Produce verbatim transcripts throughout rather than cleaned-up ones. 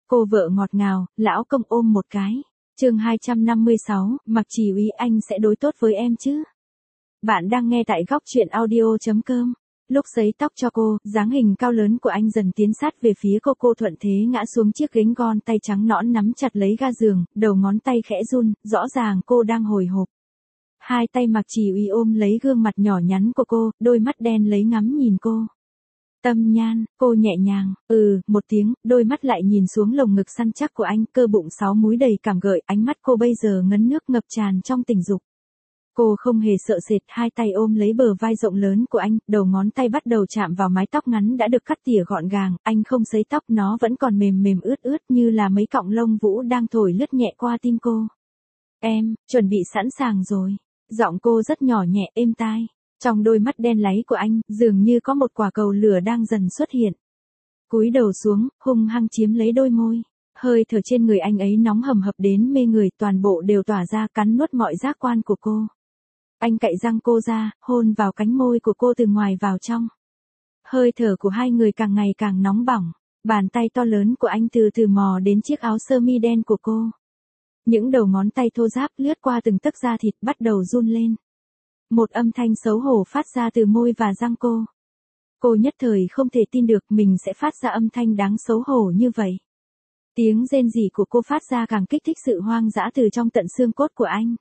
Cô vợ ngọt ngào, lão công ôm một cái. Chương hai trăm năm mươi sáu, Mặc Chỉ Uy anh sẽ đối tốt với em chứ? Bạn đang nghe tại góc truyện audio chấm com. Lúc sấy tóc cho cô, dáng hình cao lớn của anh dần tiến sát về phía cô, cô thuận thế ngã xuống chiếc ghế ngon, tay trắng nõn nắm chặt lấy ga giường, đầu ngón tay khẽ run, rõ ràng cô đang hồi hộp. Hai tay Mặc Chỉ Uy ôm lấy gương mặt nhỏ nhắn của cô, đôi mắt đen lấy ngắm nhìn cô. Tâm Nhan, cô nhẹ nhàng, ừ, một tiếng, đôi mắt lại nhìn xuống lồng ngực săn chắc của anh, cơ bụng sáu múi đầy cảm gợi, ánh mắt cô bây giờ ngấn nước ngập tràn trong tình dục. Cô không hề sợ sệt, hai tay ôm lấy bờ vai rộng lớn của anh, đầu ngón tay bắt đầu chạm vào mái tóc ngắn đã được cắt tỉa gọn gàng, anh không sấy tóc, nó vẫn còn mềm mềm ướt ướt như là mấy cọng lông vũ đang thổi lướt nhẹ qua tim cô. Em, chuẩn bị sẵn sàng rồi. Giọng cô rất nhỏ nhẹ, êm tai. Trong đôi mắt đen láy của anh, dường như có một quả cầu lửa đang dần xuất hiện. Cúi đầu xuống, hung hăng chiếm lấy đôi môi. Hơi thở trên người anh ấy nóng hầm hập đến mê người, toàn bộ đều tỏa ra, cắn nuốt mọi giác quan của cô. Anh cạy răng cô ra, hôn vào cánh môi của cô từ ngoài vào trong. Hơi thở của hai người càng ngày càng nóng bỏng. Bàn tay to lớn của anh từ từ mò đến chiếc áo sơ mi đen của cô. Những đầu ngón tay thô ráp lướt qua từng tấc da thịt, bắt đầu run lên. Một âm thanh xấu hổ phát ra từ môi và răng cô. Cô nhất thời không thể tin được mình sẽ phát ra âm thanh đáng xấu hổ như vậy. Tiếng rên rỉ của cô phát ra càng kích thích sự hoang dã từ trong tận xương cốt của anh.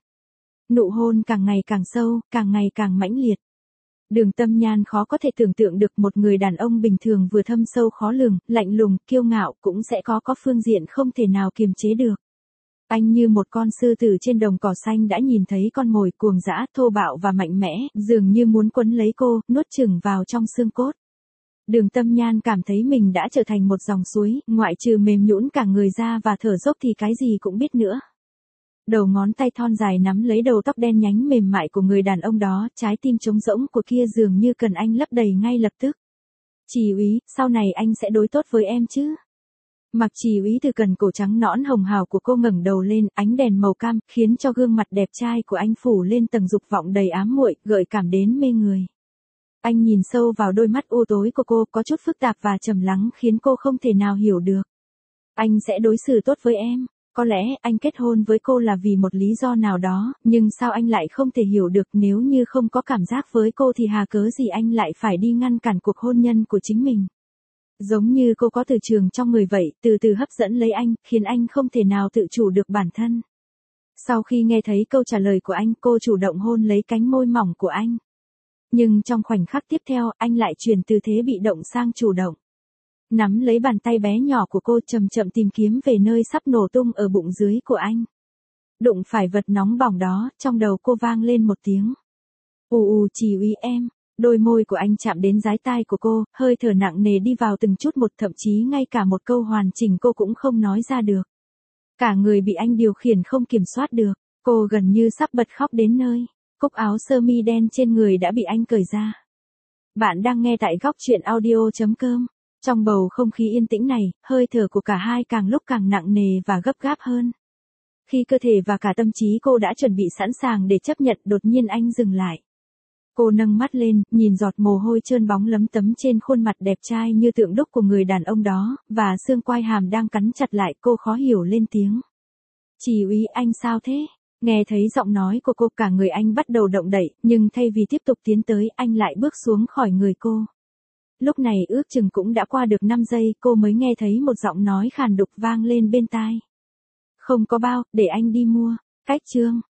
Nụ hôn càng ngày càng sâu, càng ngày càng mãnh liệt. Đường Tâm Nhan khó có thể tưởng tượng được một người đàn ông bình thường vừa thâm sâu khó lường, lạnh lùng, kiêu ngạo cũng sẽ có có phương diện không thể nào kiềm chế được. Anh như một con sư tử trên đồng cỏ xanh đã nhìn thấy con mồi, cuồng dã, thô bạo và mạnh mẽ, dường như muốn quấn lấy cô, nuốt chửng vào trong xương cốt. Đường Tâm Nhan cảm thấy mình đã trở thành một dòng suối, ngoại trừ mềm nhũn cả người ra và thở dốc thì cái gì cũng biết nữa. Đầu ngón tay thon dài nắm lấy đầu tóc đen nhánh mềm mại của người đàn ông đó, trái tim trống rỗng của kia dường như cần anh lấp đầy ngay lập tức. Chỉ Úy, sau này anh sẽ đối tốt với em chứ? Mặc Chỉ Úy từ cần cổ trắng nõn hồng hào của cô ngẩng đầu lên, ánh đèn màu cam khiến cho gương mặt đẹp trai của anh phủ lên tầng dục vọng đầy ám muội, gợi cảm đến mê người. Anh nhìn sâu vào đôi mắt u tối của cô, có chút phức tạp và trầm lắng khiến cô không thể nào hiểu được. Anh sẽ đối xử tốt với em. Có lẽ anh kết hôn với cô là vì một lý do nào đó, nhưng sao anh lại không thể hiểu được, nếu như không có cảm giác với cô thì hà cớ gì anh lại phải đi ngăn cản cuộc hôn nhân của chính mình. Giống như cô có từ trường trong người vậy, từ từ hấp dẫn lấy anh, khiến anh không thể nào tự chủ được bản thân. Sau khi nghe thấy câu trả lời của anh, cô chủ động hôn lấy cánh môi mỏng của anh. Nhưng trong khoảnh khắc tiếp theo, anh lại chuyển từ thế bị động sang chủ động. Nắm lấy bàn tay bé nhỏ của cô, chậm chậm tìm kiếm về nơi sắp nổ tung ở bụng dưới của anh. Đụng phải vật nóng bỏng đó, trong đầu cô vang lên một tiếng. Ù ù, Chỉ Úy em. Đôi môi của anh chạm đến dái tai của cô, hơi thở nặng nề đi vào từng chút một, thậm chí ngay cả một câu hoàn chỉnh cô cũng không nói ra được. Cả người bị anh điều khiển không kiểm soát được, cô gần như sắp bật khóc đến nơi. Cúc áo sơ mi đen trên người đã bị anh cởi ra. Bạn đang nghe tại góc truyện audio chấm com. Trong bầu không khí yên tĩnh này, hơi thở của cả hai càng lúc càng nặng nề và gấp gáp hơn. Khi cơ thể và cả tâm trí cô đã chuẩn bị sẵn sàng để chấp nhận, đột nhiên anh dừng lại. Cô nâng mắt lên, nhìn giọt mồ hôi trơn bóng lấm tấm trên khuôn mặt đẹp trai như tượng đúc của người đàn ông đó, và xương quai hàm đang cắn chặt lại, cô khó hiểu lên tiếng. Chỉ Úy, anh sao thế? Nghe thấy giọng nói của cô, cả người anh bắt đầu động đậy, nhưng thay vì tiếp tục tiến tới, anh lại bước xuống khỏi người cô. Lúc này ước chừng cũng đã qua được năm giây, cô mới nghe thấy một giọng nói khàn đục vang lên bên tai. Không có bao, để anh đi mua. Cách chương.